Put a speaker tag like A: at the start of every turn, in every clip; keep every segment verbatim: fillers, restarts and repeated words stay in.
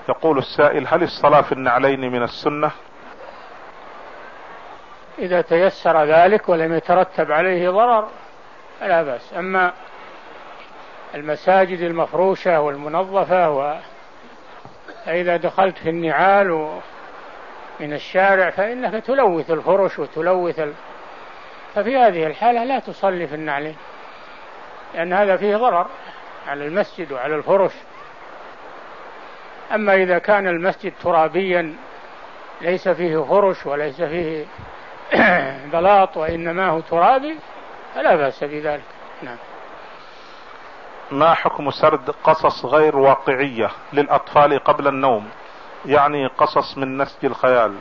A: يقول السائل: هل الصلاة في النعلين من السنة؟
B: إذا تيسر ذلك ولم يترتب عليه ضرر فلا بأس. أما المساجد المفروشة والمنظفة وإذا دخلت في النعال من الشارع فإنك تلوث الفرش وتلوث ال... ففي هذه الحالة لا تصلي في النعلين، لأن هذا فيه ضرر على المسجد وعلى الفرش. أما إذا كان المسجد ترابيا ليس فيه فرش وليس فيه بلاط وإنما هو ترابي فلا بأس بذلك. نعم.
A: ما حكم سرد قصص غير واقعية للأطفال قبل النوم، يعني قصص من نسج الخيال؟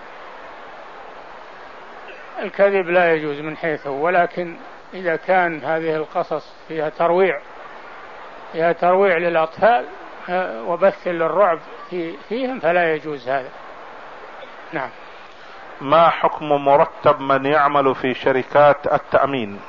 B: الكذب لا يجوز من حيثه، ولكن إذا كان هذه القصص فيها ترويع فيها ترويع للأطفال وبث للرعب في فيهم فلا يجوز هذا. نعم.
A: ما حكم مرتب من يعمل في شركات التأمين؟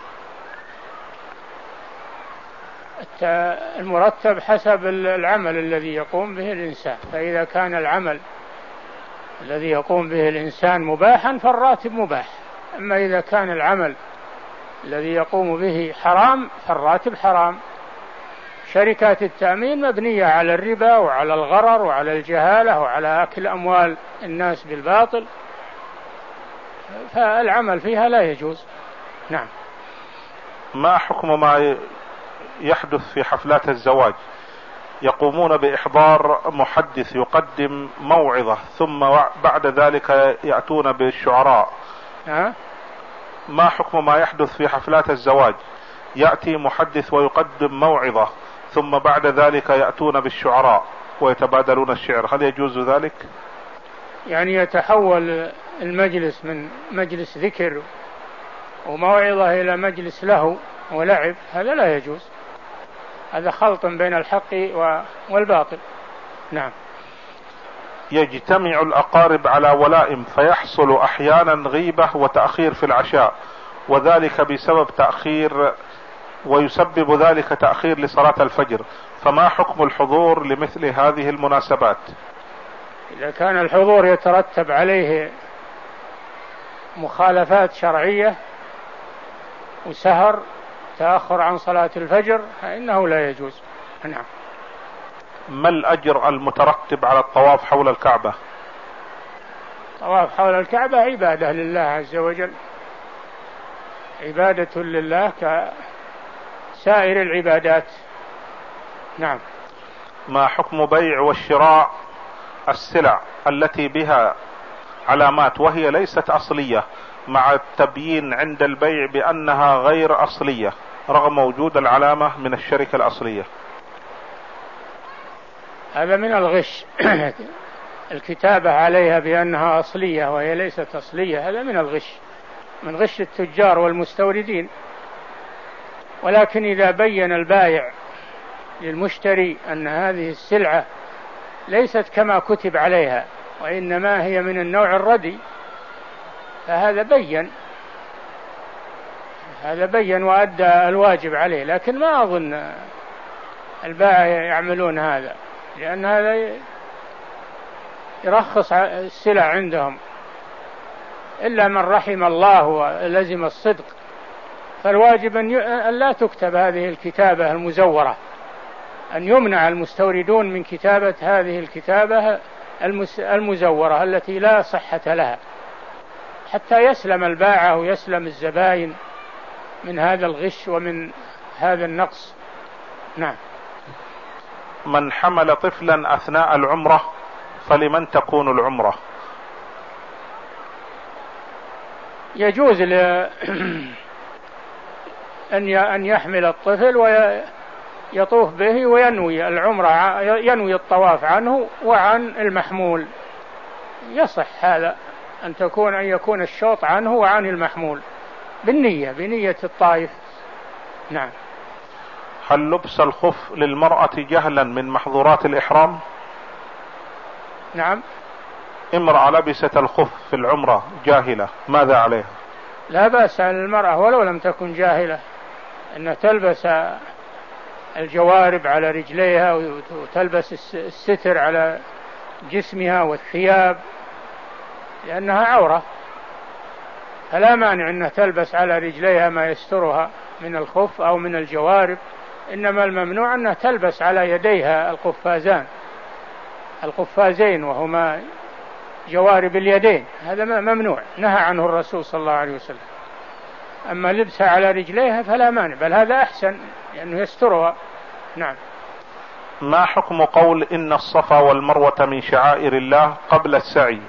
B: المرتب حسب العمل الذي يقوم به الإنسان، فإذا كان العمل الذي يقوم به الإنسان مباحا فالراتب مباح، أما إذا كان العمل الذي يقوم به حرام فالراتب حرام. شركات التأمين مبنية على الربا وعلى الغرر وعلى الجهالة وعلى أكل أموال الناس بالباطل، فالعمل فيها لا يجوز. نعم.
A: ما حكم ما يحدث في حفلات الزواج؟ يقومون بإحضار محدث يقدم موعظة ثم بعد ذلك يأتون بالشعراء.
B: أه؟
A: ما حكم ما يحدث في حفلات الزواج؟ يأتي محدث ويقدم موعظة ثم بعد ذلك يأتون بالشعراء ويتبادلون الشعر، هل يجوز ذلك؟
B: يعني يتحول المجلس من مجلس ذكر وموعظة إلى مجلس له ولعب، هذا لا يجوز، هذا خلط بين الحق والباطل. نعم.
A: يجتمع الأقارب على ولائم فيحصل أحيانا غيبة وتأخير في العشاء، وذلك بسبب تأخير ويسبب ذلك تأخير لصلاة الفجر، فما حكم الحضور لمثل هذه المناسبات؟
B: إذا كان الحضور يترتب عليه مخالفات شرعية وسهر تأخر عن صلاة الفجر فإنه لا يجوز. نعم.
A: ما الأجر المترتب على الطواف حول الكعبة؟
B: الطواف حول الكعبة عبادة لله عز وجل، عبادة لله كسائر العبادات. نعم.
A: ما حكم بيع والشراء السلع التي بها علامات وهي ليست أصلية مع التبيين عند البيع بأنها غير أصلية رغم وجود العلامة من الشركة الأصلية؟
B: هذا من الغش. الكتابة عليها بأنها أصلية وهي ليست أصلية، هذا من الغش، من غش التجار والمستوردين. ولكن إذا بين البائع للمشتري أن هذه السلعة ليست كما كتب عليها وإنما هي من النوع الردي فهذا بين هذا بين وأدى الواجب عليه. لكن ما أظن البائع يعملون هذا، لأن هذا يرخص السلع عندهم، إلا من رحم الله ولزم الصدق، فالواجب أن لا تكتب هذه الكتابة المزورة، أن يمنع المستوردون من كتابة هذه الكتابة المزورة التي لا صحة لها، حتى يسلم البائع ويسلم الزبائن من هذا الغش ومن هذا النقص. نعم.
A: من حمل طفلا أثناء العمرة فلمن تكون العمرة؟
B: يجوز أن يحمل الطفل ويطوف به وينوي العمرة، ينوي الطواف عنه وعن المحمول، يصح هذا أن تكون أن يكون الشوط عنه وعن المحمول بالنية بنية الطائف. نعم.
A: هل لبس الخف للمرأة جهلا من محظورات الإحرام؟
B: نعم.
A: امرأة لبست الخف في العمرة جاهلة ماذا عليها؟
B: لا بأس على المرأة ولو لم تكن جاهلة أن تلبس الجوارب على رجليها وتلبس الستر على جسمها والثياب، لأنها عورة، فلا مانع أنها تلبس على رجليها ما يسترها من الخف أو من الجوارب، إنما الممنوع أنها تلبس على يديها القفازان القفازين وهما جوارب اليدين، هذا ممنوع نهى عنه الرسول صلى الله عليه وسلم. أما لبسها على رجليها فلا مانع، بل هذا أحسن لأنه يسترها. نعم.
A: ما حكم قول إن الصفا والمروة من شعائر الله قبل السعي؟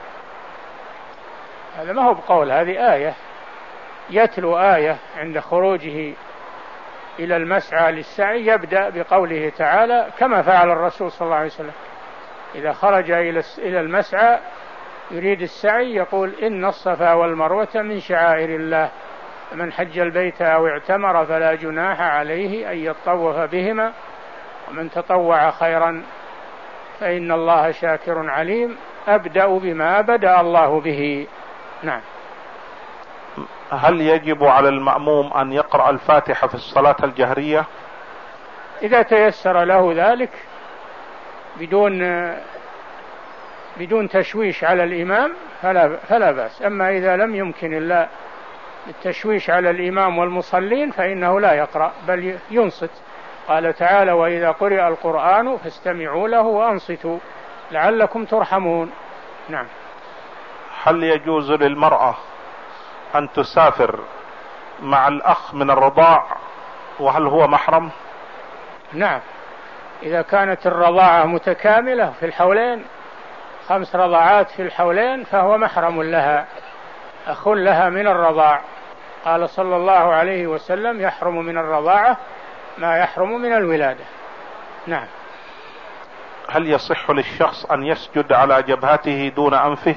B: هذا ما هو بقول، هذه آية، يتلو آية عند خروجه إلى المسعى للسعي يبدأ بقوله تعالى كما فعل الرسول صلى الله عليه وسلم، إذا خرج إلى المسعى يريد السعي يقول إن الصفا والمروة من شعائر الله، فمن حج البيت أو اعتمر فلا جناح عليه أن يطوف بهما، ومن تطوع خيرا فإن الله شاكر عليم. أبدأ بما بدأ الله به. نعم.
A: هل يجب على المأموم أن يقرأ الفاتحة في الصلاة الجهرية؟
B: إذا تيسر له ذلك بدون بدون تشويش على الإمام فلا, فلا بأس. أما إذا لم يمكن إلا التشويش على الإمام والمصلين فإنه لا يقرأ بل ينصت. قال تعالى وإذا قرئ القرآن فاستمعوا له وأنصتوا لعلكم ترحمون. نعم.
A: هل يجوز للمرأة أن تسافر مع الأخ من الرضاع وهل هو محرم؟
B: نعم، إذا كانت الرضاعة متكاملة في الحولين، خمس رضاعات في الحولين، فهو محرم لها، أخ لها من الرضاع. قال صلى الله عليه وسلم يحرم من الرضاعة ما يحرم من الولادة. نعم.
A: هل يصح للشخص أن يسجد على جبهته دون أنفه؟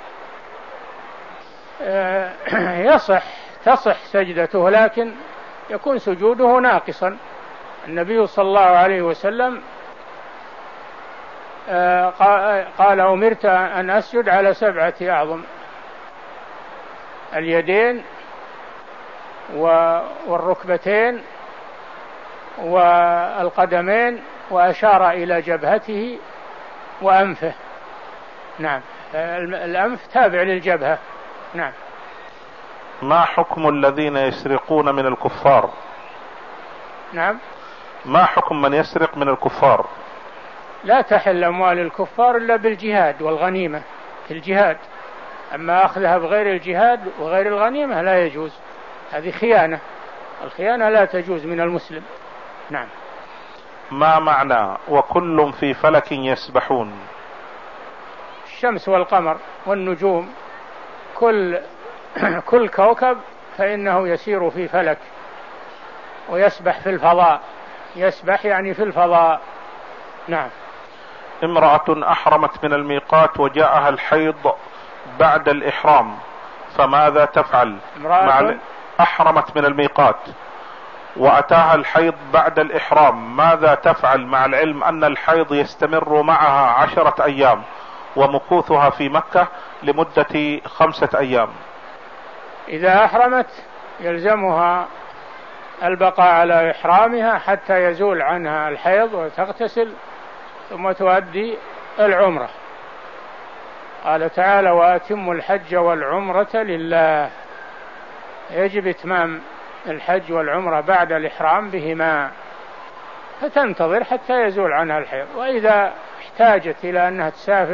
B: يصح، تصح سجدته، لكن يكون سجوده ناقصا. النبي صلى الله عليه وسلم قال أمرت أن أسجد على سبعة أعظم، اليدين والركبتين والقدمين، وأشار إلى جبهته وأنفه. نعم، الأنف تابع للجبهة. نعم.
A: ما حكم الذين يسرقون من الكفار؟
B: نعم.
A: ما حكم من يسرق من الكفار؟
B: لا تحل أموال الكفار إلا بالجهاد والغنيمة في الجهاد، أما أخذها بغير الجهاد وغير الغنيمة لا يجوز، هذه خيانة، الخيانة لا تجوز من المسلم. نعم.
A: ما معنى وكل في فلك يسبحون؟
B: الشمس والقمر والنجوم، كل كل كوكب فإنه يسير في فلك ويسبح في الفضاء، يسبح يعني في الفضاء. نعم.
A: امرأة أحرمت من الميقات وجاءها الحيض بعد الإحرام فماذا تفعل؟
B: امرأة
A: أحرمت من الميقات وأتاها الحيض بعد الإحرام ماذا تفعل، مع العلم أن الحيض يستمر معها عشرة أيام ومكوثها في مكة لمدة خمسة أيام؟
B: إذا أحرمت يلزمها البقاء على إحرامها حتى يزول عنها الحيض وتغتسل ثم تؤدي العمرة. قال تعالى وأتموا الحج والعمرة لله، يجب إتمام الحج والعمرة بعد الإحرام بهما، فتنتظر حتى يزول عنها الحيض. وإذا احتاجت إلى أنها تسافر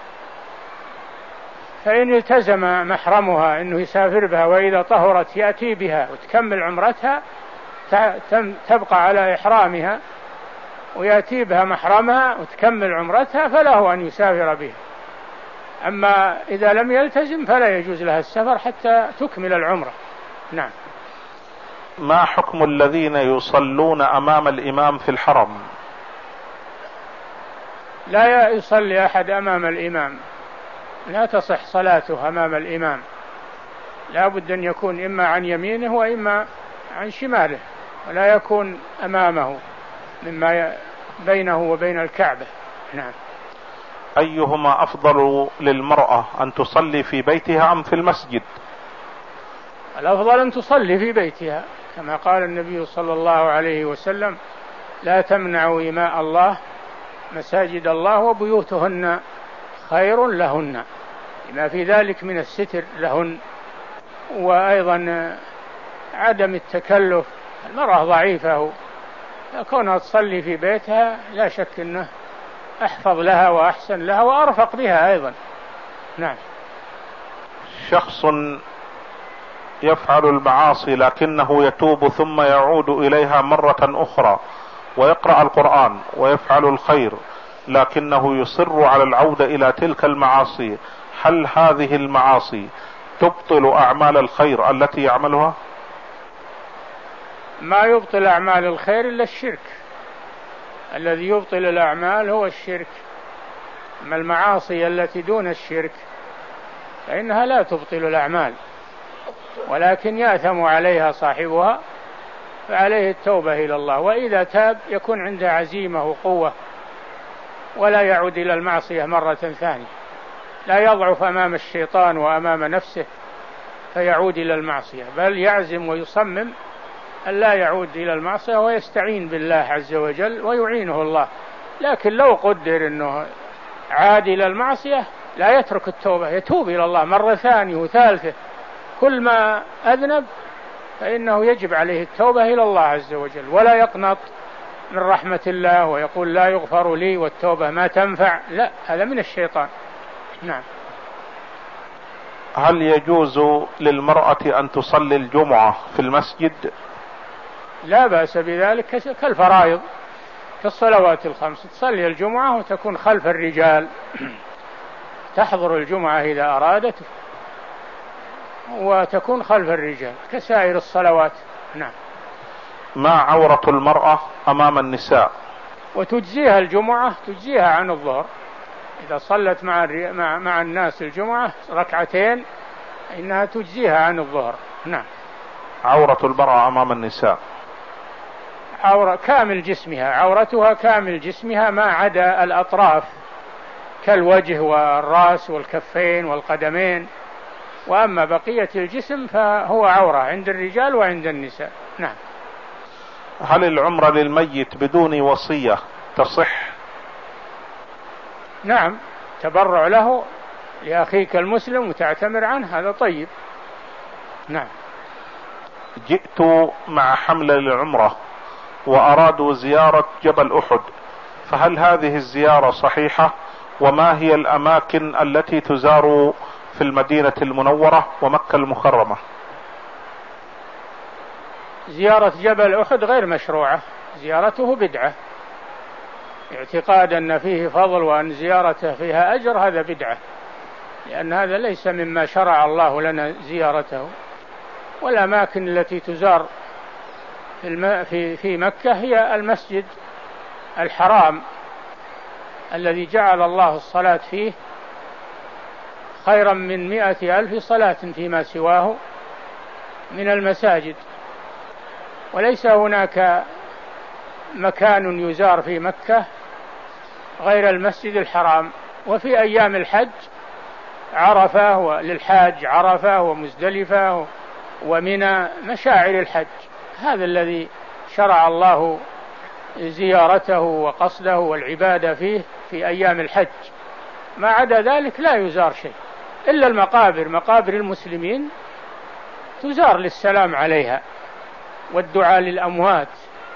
B: فإن التزم محرمها أنه يسافر بها، وإذا طهرت يأتي بها وتكمل عمرتها، تبقى على إحرامها ويأتي بها محرمها وتكمل عمرتها، فله أن يسافر بها. أما إذا لم يلتزم فلا يجوز لها السفر حتى تكمل العمرة. نعم.
A: ما حكم الذين يصلون أمام الإمام في الحرم؟
B: لا يصلي أحد أمام الإمام، لا تصح صلاته أمام الإمام، لا بد أن يكون إما عن يمينه وإما عن شماله، ولا يكون أمامه مما بينه وبين الكعبة. نعم.
A: أيهما أفضل للمرأة، أن تصلي في بيتها أم في المسجد؟
B: الأفضل أن تصلي في بيتها، كما قال النبي صلى الله عليه وسلم لا تمنعوا إماء الله مساجد الله وبيوتهن خير لهن لما في ذلك من الستر لهن، وأيضا عدم التكلف. المرأة ضعيفة كونها تصلي في بيتها لا شك أنه أحفظ لها وأحسن لها وأرفق بها أيضا. نعم.
A: شخص يفعل المعاصي لكنه يتوب ثم يعود إليها مرة أخرى ويقرأ القرآن ويفعل الخير لكنه يصر على العودة إلى تلك المعاصي، هل هذه المعاصي تبطل أعمال الخير التي يعملها؟
B: ما يبطل أعمال الخير إلا الشرك، الذي يبطل الأعمال هو الشرك. أما المعاصي التي دون الشرك فإنها لا تبطل الأعمال، ولكن يأثم عليها صاحبها، فعليه التوبة إلى الله، وإذا تاب يكون عنده عزيمة وقوة ولا يعود إلى المعصية مرة ثانية، لا يضعف أمام الشيطان وأمام نفسه فيعود إلى المعصية، بل يعزم ويصمم أن لا يعود إلى المعصية ويستعين بالله عز وجل ويعينه الله. لكن لو قدر أنه عاد إلى المعصية لا يترك التوبة، يتوب إلى الله مرة ثانية وثالثة، كل ما أذنب فإنه يجب عليه التوبة إلى الله عز وجل، ولا يقنط من رحمة الله ويقول لا يغفر لي والتوبة ما تنفع، لا، هذا من الشيطان. نعم.
A: هل يجوز للمرأة أن تصلي الجمعة في المسجد؟
B: لا بأس بذلك كالفرائض، كالصلوات الخمس، تصلي الجمعة وتكون خلف الرجال، تحضر الجمعة إذا أرادت وتكون خلف الرجال كسائر الصلوات. نعم.
A: ما عورة المرأة أمام النساء؟
B: وتجزيها الجمعة، تجزيها عن الظهر، إذا صلت مع مع مع الناس الجمعة ركعتين إنها تجزيها عن الظهر. نعم.
A: عورة المرأة أمام النساء
B: عورة كامل جسمها، عورتها كامل جسمها ما عدا الأطراف كالوجه والرأس والكفين والقدمين، وأما بقية الجسم فهو عورة عند الرجال وعند النساء. نعم.
A: هل العمرة للميت بدون وصية تصح؟
B: نعم، تبرع له لأخيك المسلم وتعتمر عنه، هذا طيب. نعم.
A: جئت مع حملة للعمرة وأرادوا زيارة جبل أحد، فهل هذه الزيارة صحيحة؟ وما هي الأماكن التي تزار في المدينة المنورة ومكة المكرمة؟
B: زيارة جبل أحد غير مشروعة، زيارته بدعة، اعتقاد أن فيه فضل وأن زيارته فيها أجر، هذا بدعة، لأن هذا ليس مما شرع الله لنا زيارته. والأماكن التي تزار في, الم... في... في مكة هي المسجد الحرام الذي جعل الله الصلاة فيه خيرا من مئة ألف صلاة فيما سواه من المساجد، وليس هناك مكان يزار في مكة غير المسجد الحرام. وفي أيام الحج عرفة، وللحاج عرفة ومزدلفة ومنى، مشاعر الحج، هذا الذي شرع الله زيارته وقصده والعبادة فيه في أيام الحج. ما عدا ذلك لا يزار شيء إلا المقابر، مقابر المسلمين تزار للسلام عليها والدعاء للأموات،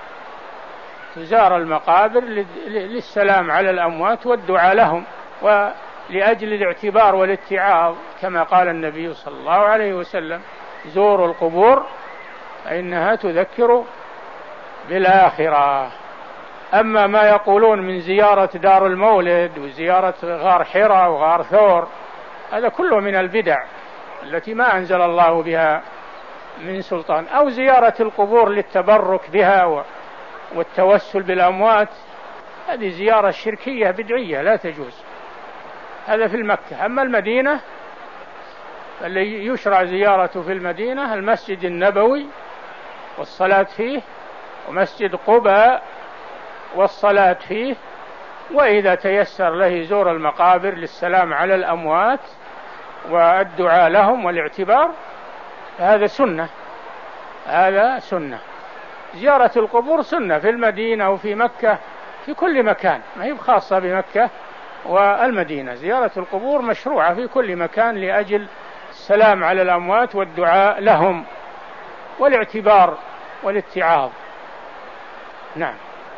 B: تزار المقابر للسلام على الأموات والدعاء لهم ولأجل الاعتبار والاتعاظ، كما قال النبي صلى الله عليه وسلم: زوروا القبور فإنها تذكر بالآخرة. أما ما يقولون من زيارة دار المولد وزيارة غار حراء وغار ثور، هذا كله من البدع التي ما أنزل الله بها من سلطان، أو زيارة القبور للتبرك بها والتوسل بالأموات، هذه زيارة شركية بدعية لا تجوز، هذا في المكة. أما المدينة اللي يشرع زيارته في المدينة المسجد النبوي والصلاة فيه، ومسجد قباء والصلاة فيه، وإذا تيسر له يزور المقابر للسلام على الأموات والدعاء لهم والاعتبار، هذا سنة، هذا سنة. زيارة القبور سنة في المدينة وفي مكة في كل مكان، ما هي خاصة بمكة والمدينة. زيارة القبور مشروعة في كل مكان لأجل السلام على الأموات والدعاء لهم والاعتبار والاتعاظ. نعم.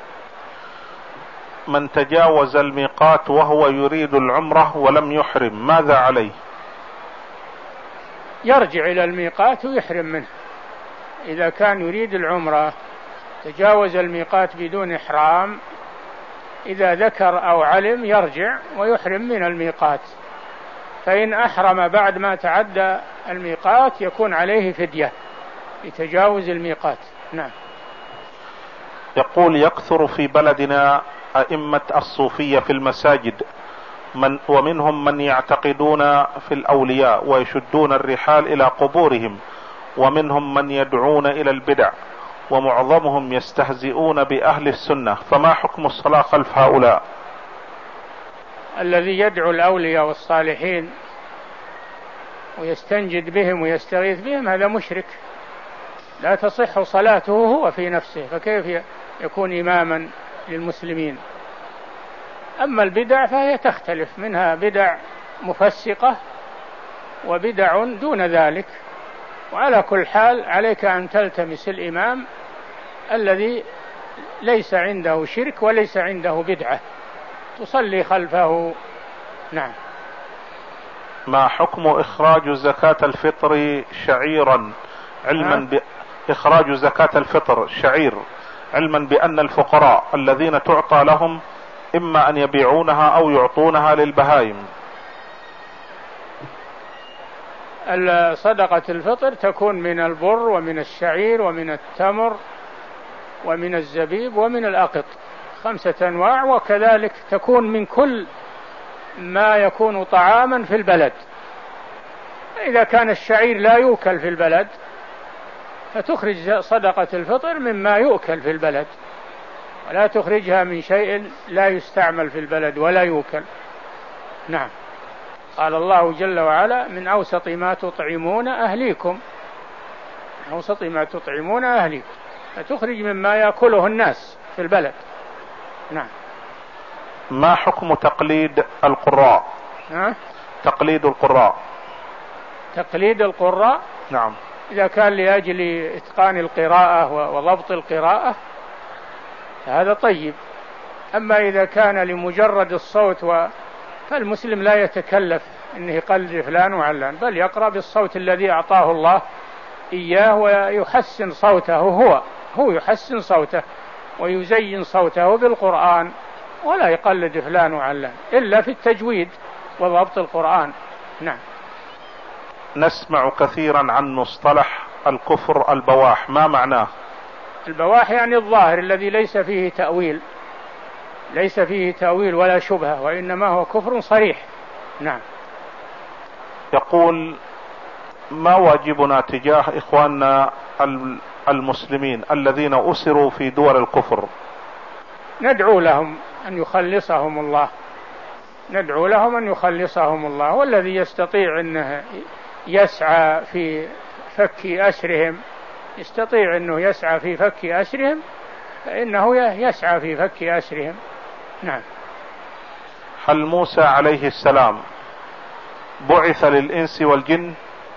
A: من تجاوز الميقات وهو يريد العمرة ولم يحرم ماذا عليه؟
B: يرجع إلى الميقات ويحرم منه. إذا كان يريد العمرة تجاوز الميقات بدون إحرام، إذا ذكر أو علم يرجع ويحرم من الميقات. فإن أحرم بعد ما تعدى الميقات يكون عليه فدية لتجاوز الميقات. نعم.
A: يقول يكثر في بلدنا أئمة الصوفية في المساجد، من ومنهم من يعتقدون في الأولياء ويشدون الرحال إلى قبورهم، ومنهم من يدعون إلى البدع، ومعظمهم يستهزئون بأهل السنة، فما حكم الصلاة خلف هؤلاء؟
B: الذي يدعو الأولياء والصالحين ويستنجد بهم ويستغيث بهم هذا مشرك، لا تصح صلاته هو في نفسه، فكيف يكون إماما للمسلمين؟ أما البدع فهي تختلف، منها بدع مفسقة وبدع دون ذلك. وعلى كل حال عليك أن تلتمس الإمام الذي ليس عنده شرك وليس عنده بدعة تصلي خلفه. نعم.
A: ما حكم إخراج زكاة الفطر شعيرا علما بإخراج زكاة الفطر شعير علما بأن الفقراء الذين تعطى لهم إما أن يبيعونها أو يعطونها للبهائم؟
B: صدقة الفطر تكون من البر ومن الشعير ومن التمر ومن الزبيب ومن الأقط، خمسة أنواع. وكذلك تكون من كل ما يكون طعاما في البلد. إذا كان الشعير لا يؤكل في البلد فتخرج صدقة الفطر مما يؤكل في البلد، ولا تخرجها من شيء لا يستعمل في البلد ولا يؤكل. نعم. قال الله جل وعلا: من أوسط ما تطعمون أهليكم، من أوسط ما تطعمون أهليكم، فتخرج مما يأكله الناس في البلد. نعم.
A: ما حكم تقليد القراء؟
B: ها؟
A: تقليد القراء.
B: تقليد القراء؟
A: نعم.
B: إذا كان لأجل إتقان القراءة وضبط القراءة هذا طيب. أما إذا كان لمجرد الصوت و... فالمسلم لا يتكلف أنه يقلد فلان وعلان، بل يقرأ بالصوت الذي أعطاه الله إياه ويحسن صوته، هو هو يحسن صوته ويزين صوته بالقرآن، ولا يقلد فلان وعلان إلا في التجويد وضبط القرآن. نعم.
A: نسمع كثيرا عن مصطلح الكفر البواح، ما معناه؟
B: البواح يعني الظاهر الذي ليس فيه تأويل، ليس فيه تأويل ولا شبهة، وإنما هو كفر صريح. نعم.
A: يقول: ما واجبنا تجاه إخواننا المسلمين الذين أسروا في دول الكفر؟
B: ندعو لهم أن يخلصهم الله، ندعو لهم أن يخلصهم الله، والذي يستطيع أنه يسعى في فك أسرهم يستطيع أنه يسعى في فك أسرهم فإنه يسعى في فك أسرهم. نعم.
A: هل موسى عليه السلام بعث للإنس والجن؟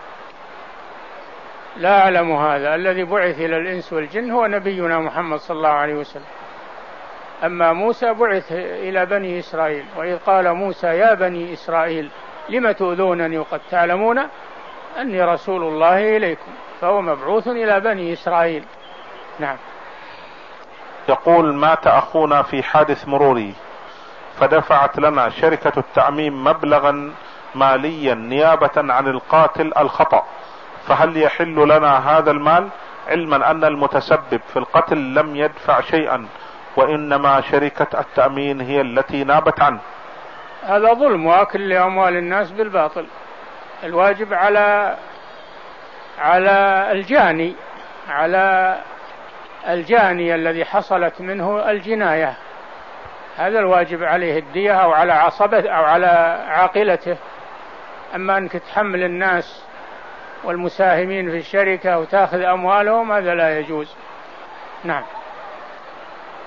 B: لا أعلم هذا. الذي بعث إلى الإنس والجن هو نبينا محمد صلى الله عليه وسلم. أما موسى بعث إلى بني إسرائيل، وإذ قال موسى يا بني إسرائيل لم تؤذونني وقد تعلمون أني رسول الله إليكم، فهو مبعوث إلى بني إسرائيل. نعم.
A: يقول: مات أخونا في حادث مروري فدفعت لنا شركة التأمين مبلغا ماليا نيابة عن القاتل الخطأ، فهل يحل لنا هذا المال، علما أن المتسبب في القتل لم يدفع شيئا وإنما شركة التأمين هي التي نابت عنه؟
B: هذا ظلم وأكل لأموال الناس بالباطل. الواجب على على الجاني على الجاني الذي حصلت منه الجناية، هذا الواجب عليه الدية، أو على عصبته أو على عاقلته. أما أنك تحمل الناس والمساهمين في الشركة وتأخذ أموالهم هذا لا يجوز. نعم.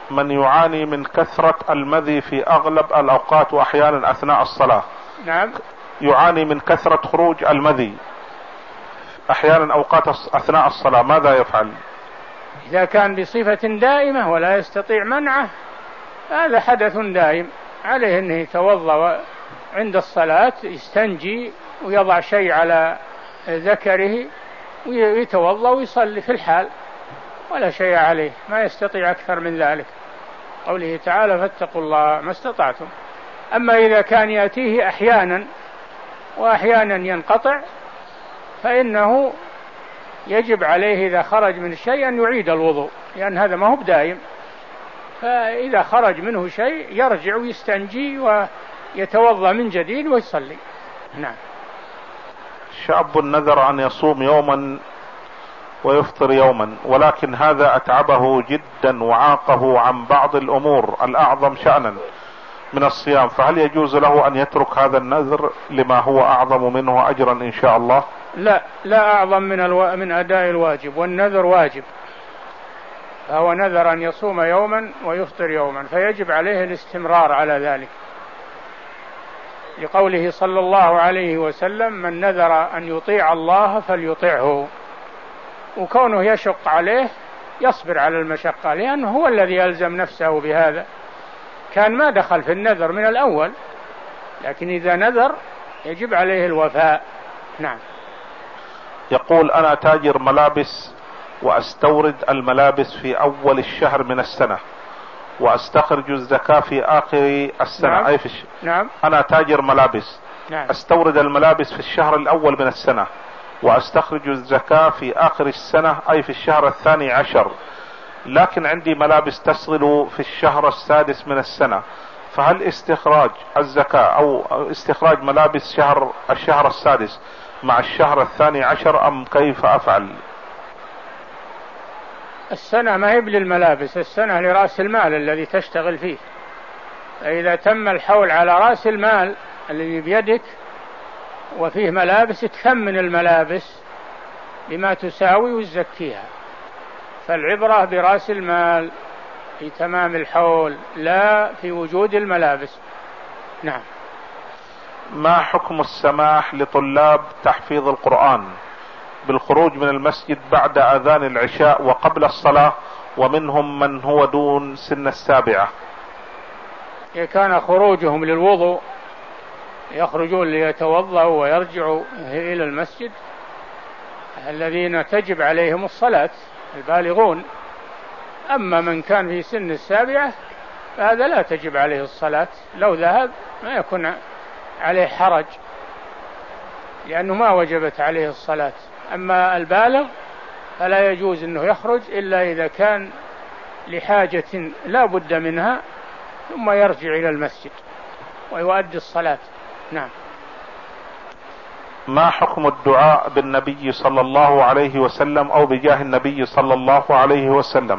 A: من يعاني من كثرة المذي في أغلب الأوقات وأحيانا أثناء الصلاة.
B: نعم.
A: يعاني من كثرة خروج المذي أحيانا أوقات أثناء الصلاة، ماذا يفعل؟
B: إذا كان بصفة دائمة ولا يستطيع منعه هذا حدث دائم، عليه أنه يتوضأ عند الصلاة، يستنجي ويضع شيء على ذكره ويتوضأ ويصلي في الحال ولا شيء عليه، ما يستطيع أكثر من ذلك، قوله تعالى فاتقوا الله ما استطعتم. أما إذا كان يأتيه أحيانا وأحيانا ينقطع فإنه يجب عليه إذا خرج من شيء أن يعيد الوضوء، لأن هذا ما هو بدائم، فإذا خرج منه شيء يرجع ويستنجي ويتوضأ من جديد ويصلي. نعم.
A: شاب نذر أن يصوم يوما ويفطر يوما، ولكن هذا أتعبه جدا وعاقه عن بعض الأمور الأعظم شأنا من الصيام، فهل يجوز له أن يترك هذا النذر لما هو أعظم منه أجرا إن شاء الله؟
B: لا لا أعظم من, الو... من أداء الواجب، والنذر واجب، فهو نذر أن يصوم يوما ويفطر يوما فيجب عليه الاستمرار على ذلك، لقوله صلى الله عليه وسلم من نذر أن يطيع الله فليطيعه، وكونه يشق عليه يصبر على المشقة لأنه هو الذي يلزم نفسه بهذا، كان ما دخل في النذر من الأول، لكن إذا نذر يجب عليه الوفاء. نعم.
A: يقول أنا تاجر ملابس وأستورد الملابس في أول الشهر من السنة وأستخرج الزكاة في آخر السنة.
B: نعم.
A: أي في الش...
B: نعم.
A: أنا تاجر ملابس.
B: نعم.
A: أستورد الملابس في الشهر الأول من السنة وأستخرج الزكاة في آخر السنة أي في الشهر الثاني عشر، لكن عندي ملابس تصل في الشهر السادس من السنة، فهل استخراج الزكاة أو استخراج ملابس شهر الشهر السادس مع الشهر الثاني عشر أم كيف أفعل؟
B: السنة ما هي للملابس، السنة لرأس المال الذي تشتغل فيه، فإذا تم الحول على رأس المال الذي بيدك وفيه ملابس تثمن الملابس بما تساوي وتزكيها، فالعبرة برأس المال في تمام الحول لا في وجود الملابس. نعم.
A: ما حكم السماح لطلاب تحفيظ القرآن بالخروج من المسجد بعد أذان العشاء وقبل الصلاة، ومنهم من هو دون سن السابعة؟
B: إذا كان خروجهم للوضوء يخرجون ليتوضأوا ويرجعوا إلى المسجد الذين تجب عليهم الصلاة البالغون، أما من كان في سن السابعة فهذا لا تجب عليه الصلاة، لو ذهب ما يكون عليه حرج لأنه ما وجبت عليه الصلاة. أما البالغ فلا يجوز أنه يخرج إلا إذا كان لحاجة لا بد منها ثم يرجع إلى المسجد ويؤدي الصلاة. نعم.
A: ما حكم الدعاء بالنبي صلى الله عليه وسلم أو بجاه النبي صلى الله عليه وسلم؟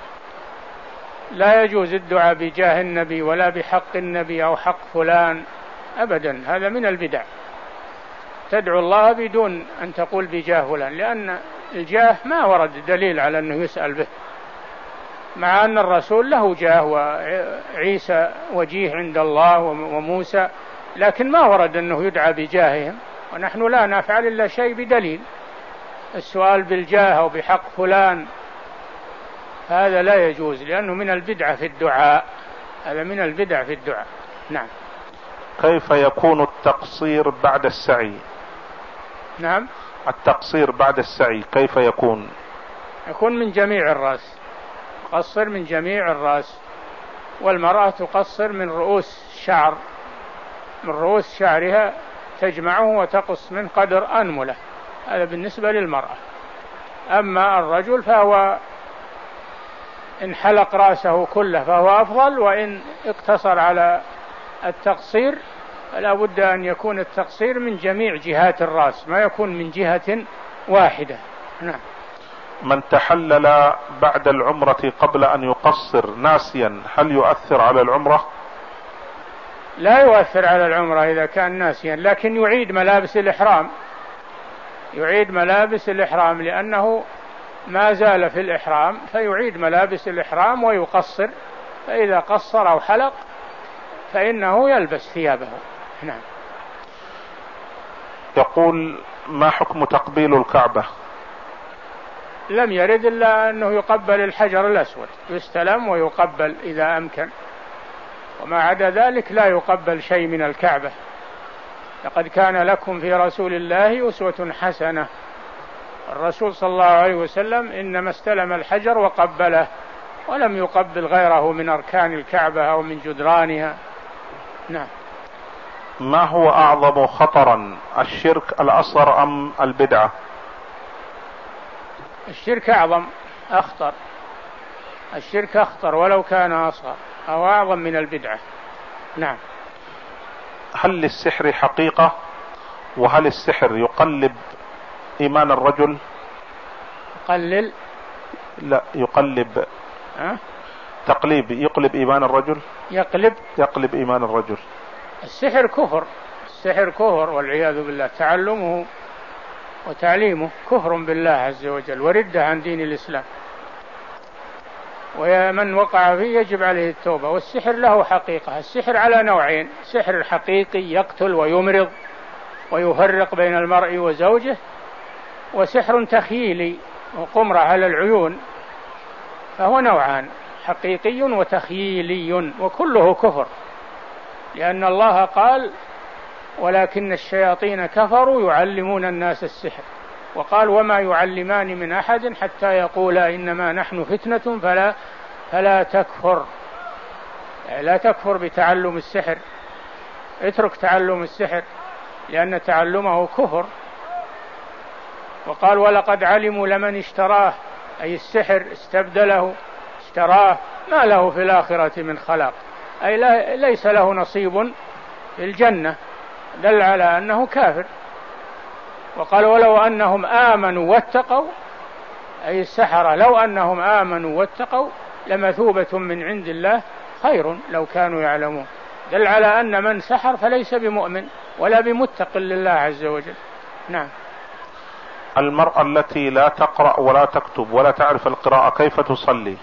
B: لا يجوز الدعاء بجاه النبي ولا بحق النبي أو حق فلان أبدا، هذا من البدع، تدعو الله بدون أن تقول بجاه فلان، لأن الجاه ما ورد دليل على أنه يسأل به، مع أن الرسول له جاه وعيسى وجيه عند الله وموسى، لكن ما ورد أنه يدعى بجاههم، ونحن لا نفعل إلا شيء بدليل. السؤال بالجاه أو بحق فلان هذا لا يجوز لأنه من البدعة في الدعاء، هذا من البدع في الدعاء. نعم.
A: كيف يكون التقصير بعد السعي؟
B: نعم.
A: التقصير بعد السعي كيف يكون؟
B: يكون من جميع الرأس، قصر من جميع الرأس، والمرأة تقصر من رؤوس شعر، من رؤوس شعرها تجمعه وتقص من قدر أنملة، هذا بالنسبة للمرأة. أما الرجل فهو إن حلق رأسه كله فهو أفضل، وإن اقتصر على التقصير فلا بد أن يكون التقصير من جميع جهات الرأس، ما يكون من جهة واحدة. نعم.
A: من تحلل بعد العمرة قبل أن يقصر ناسيا هل يؤثر على العمرة؟
B: لا يؤثر على العمرة إذا كان ناسيا، لكن يعيد ملابس الإحرام، يعيد ملابس الإحرام لأنه ما زال في الإحرام، فيعيد ملابس الإحرام ويقصر فإذا قصر أو حلق فإنه يلبس ثيابه. نعم.
A: يقول: ما حكم تقبيل الكعبة؟
B: لم يرد إلا أنه يقبل الحجر الأسود، يستلم ويقبل إذا أمكن، وما عدا ذلك لا يقبل شيء من الكعبة. لقد كان لكم في رسول الله أسوة حسنة. الرسول صلى الله عليه وسلم إنما استلم الحجر وقبله، ولم يقبل غيره من أركان الكعبة أو من جدرانها. نعم.
A: ما هو أعظم خطرا، الشرك الأصغر أم البدعة؟
B: الشرك أعظم، أخطر. الشرك أخطر ولو كان أصغر أو أعظم من البدعة. نعم.
A: هل للسحر حقيقة؟ وهل السحر يقلب إيمان الرجل؟
B: يقلل؟
A: لا، يقلب.
B: أه؟
A: تقليب، يقلب إيمان الرجل.
B: يقلب
A: يقلب إيمان الرجل.
B: السحر كفر، السحر كفر والعياذ بالله، تعلمه وتعليمه كفر بالله عز وجل وردة عن دين الإسلام، ومن وقع فيه يجب عليه التوبة. والسحر له حقيقة. السحر على نوعين: سحر حقيقي يقتل ويمرض ويفرق بين المرء وزوجه، وسحر تخيلي وقمرة على العيون، فهو نوعان: حقيقي وتخييلي، وكله كفر، لأن الله قال: ولكن الشياطين كفروا يعلمون الناس السحر، وقال: وما يعلمان من أحد حتى يقولا إنما نحن فتنة فلا, فلا تكفر. يعني لا تكفر بتعلم السحر، اترك تعلم السحر لأن تعلمه كفر. وقال: ولقد علموا لمن اشتراه، أي السحر استبدله اشتراه ما له في الآخرة من خلاق، أي لا ليس له نصيب في الجنة، دل على أنه كافر. وقال: ولو أنهم آمنوا واتقوا، أي السحرة لو أنهم آمنوا واتقوا لمثوبة من عند الله خير لو كانوا يعلمون، دل على أن من سحر فليس بمؤمن ولا بمتق لله عز وجل. نعم.
A: المرأة التي لا تقرأ ولا تكتب ولا تعرف القراءة كيف تصلي؟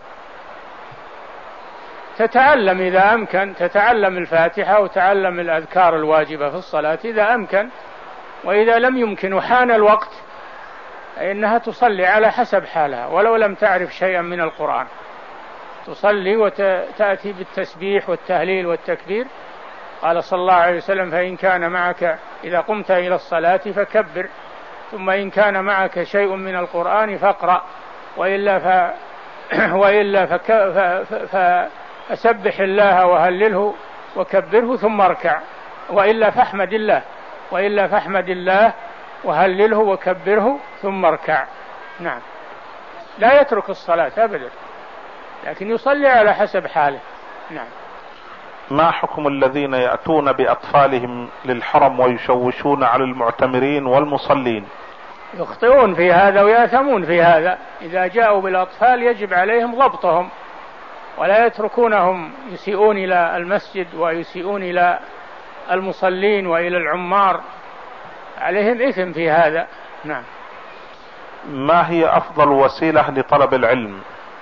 B: تتعلم إذا أمكن، تتعلم الفاتحة وتعلم الأذكار الواجبة في الصلاة إذا أمكن، وإذا لم يمكن وحان الوقت إنها تصلي على حسب حالها، ولو لم تعرف شيئا من القرآن تصلي وتأتي بالتسبيح والتهليل والتكبير. قال صلى الله عليه وسلم: فإن كان معك إذا قمت إلى الصلاة فكبر، ثم إن كان معك شيء من القرآن فاقرأ، وإلا ف... وإلا فك... ف... ف... فسبح الله وهلله وكبره ثم اركع، وإلا فاحمد الله وإلا فاحمد الله وهلله وكبره ثم اركع. نعم. لا يترك الصلاة أبدا، لكن يصلي على حسب حاله. نعم.
A: ما حكم الذين يأتون بأطفالهم للحرم ويشوشون على المعتمرين والمصلين؟
B: يخطئون في هذا ويأثمون في هذا. إذا جاءوا بالأطفال يجب عليهم ضبطهم، ولا يتركونهم يسيئون إلى المسجد ويسيئون إلى المصلين وإلى العمار، عليهم إثم في هذا. نعم.
A: ما هي أفضل وسيلة لطلب العلم؟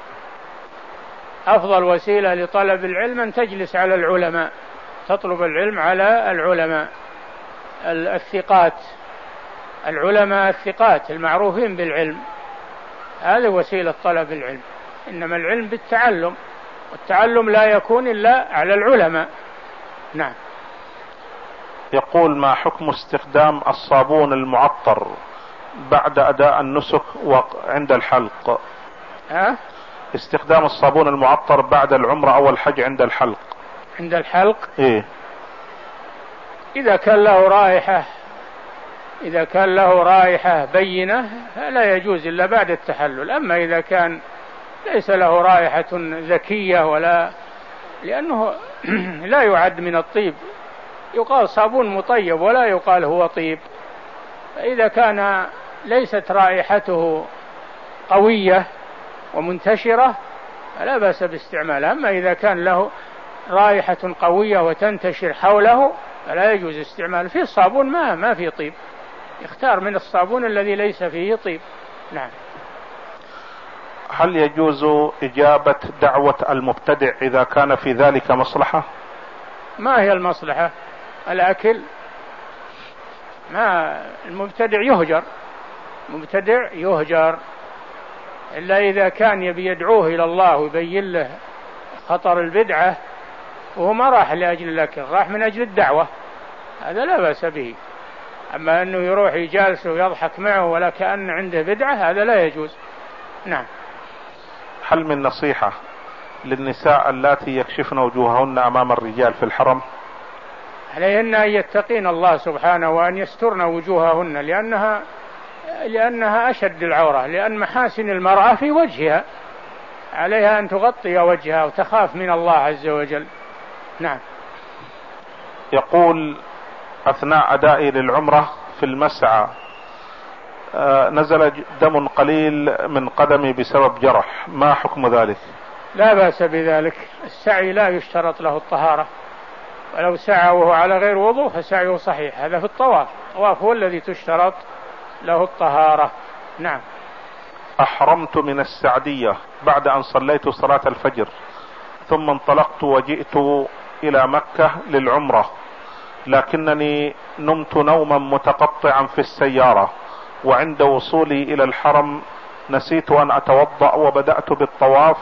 B: أفضل وسيلة لطلب العلم أن تجلس على العلماء، تطلب العلم على العلماء الثقات، العلماء الثقات المعروفين بالعلم، هذه وسيلة طلب العلم. إنما العلم بالتعلم، والتعلم لا يكون إلا على العلماء. نعم.
A: يقول: ما حكم استخدام الصابون المعطر بعد أداء النسك وعند الحلق؟
B: ها؟
A: استخدام الصابون المعطر بعد العمرة أو الحج عند الحلق.
B: عند الحلق؟
A: إيه؟
B: إذا كان له رائحة إذا كان له رائحة بينة فلا يجوز إلا بعد التحلل. أما إذا كان ليس له رائحة ذكية ولا، لأنه لا يعد من الطيب، يقال صابون مطيب ولا يقال هو طيب. فإذا كان ليست رائحته قوية ومنتشرة فلا بأس باستعمالها. أما إذا كان له رائحة قوية وتنتشر حوله فلا يجوز استعماله. في الصابون ما ما في طيب، يختار من الصابون الذي ليس فيه طيب. نعم.
A: هل يجوز إجابة دعوة المبتدع إذا كان في ذلك مصلحة؟
B: ما هي المصلحة؟ الأكل؟ ما المبتدع يهجر، مبتدع يهجر إلا إذا كان يبي يدعوه إلى الله ويبين له خطر البدعة، وهو ما راح لأجل الأكل، راح من أجل الدعوة، هذا لا بأس به. أما أنه يروح يجالسه ويضحك معه ولا كأن عنده بدعة، هذا لا يجوز. نعم.
A: هل من نصيحة للنساء اللاتي يكشفن وجوههن أمام الرجال في الحرم؟
B: عليهن أن يتقين الله سبحانه وأن يسترن وجوههن، لأنها لأنها أشد العورة، لأن محاسن المرأة في وجهها، عليها أن تغطي وجهها وتخاف من الله عز وجل. نعم.
A: يقول: أثناء أدائي للعمرة في المسعى آه نزل دم قليل من قدمي بسبب جرح، ما حكم ذلك؟
B: لا بأس بذلك، السعي لا يشترط له الطهارة، ولو سعى وهو على غير وضوء فسعيه صحيح، هذا في الطواف، الطواف هو الذي تشترط له الطهارة. نعم.
A: أحرمت من السعدية بعد أن صليت صلاة الفجر، ثم انطلقت وجئت إلى مكة للعمرة، لكنني نمت نوما متقطعا في السيارة، وعند وصولي إلى الحرم نسيت أن أتوضأ وبدأت بالطواف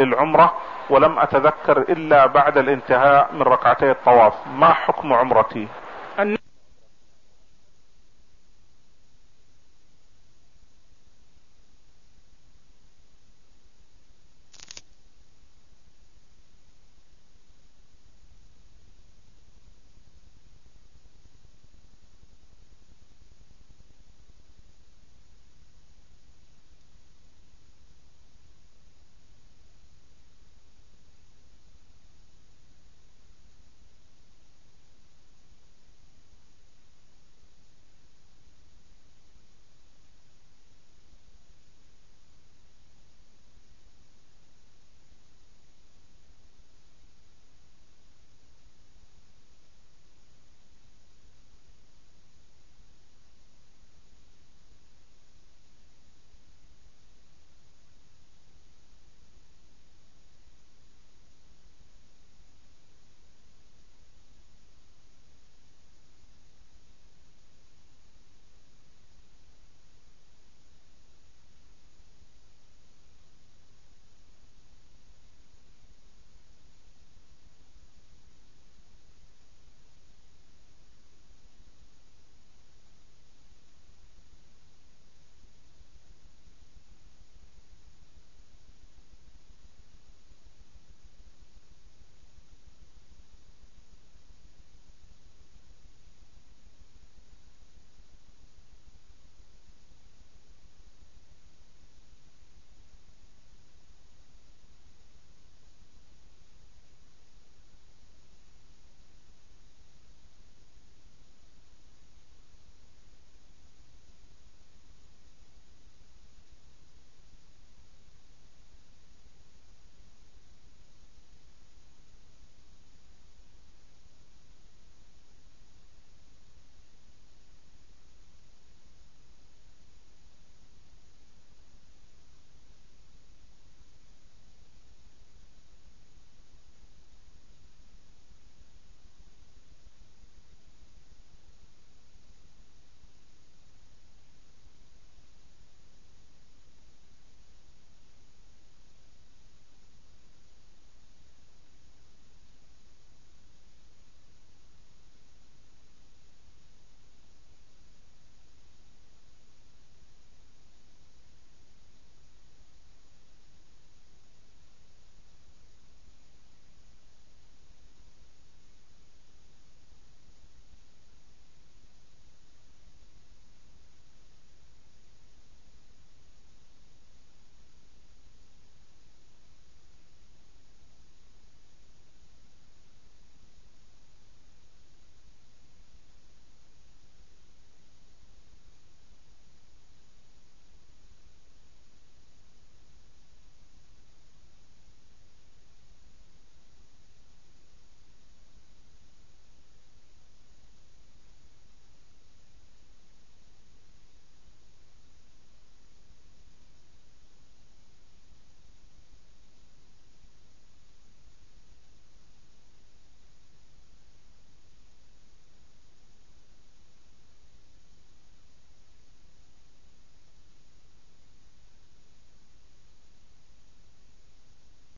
A: للعمرة، ولم أتذكر إلا بعد الانتهاء من ركعتي الطواف، ما حكم عمرتي؟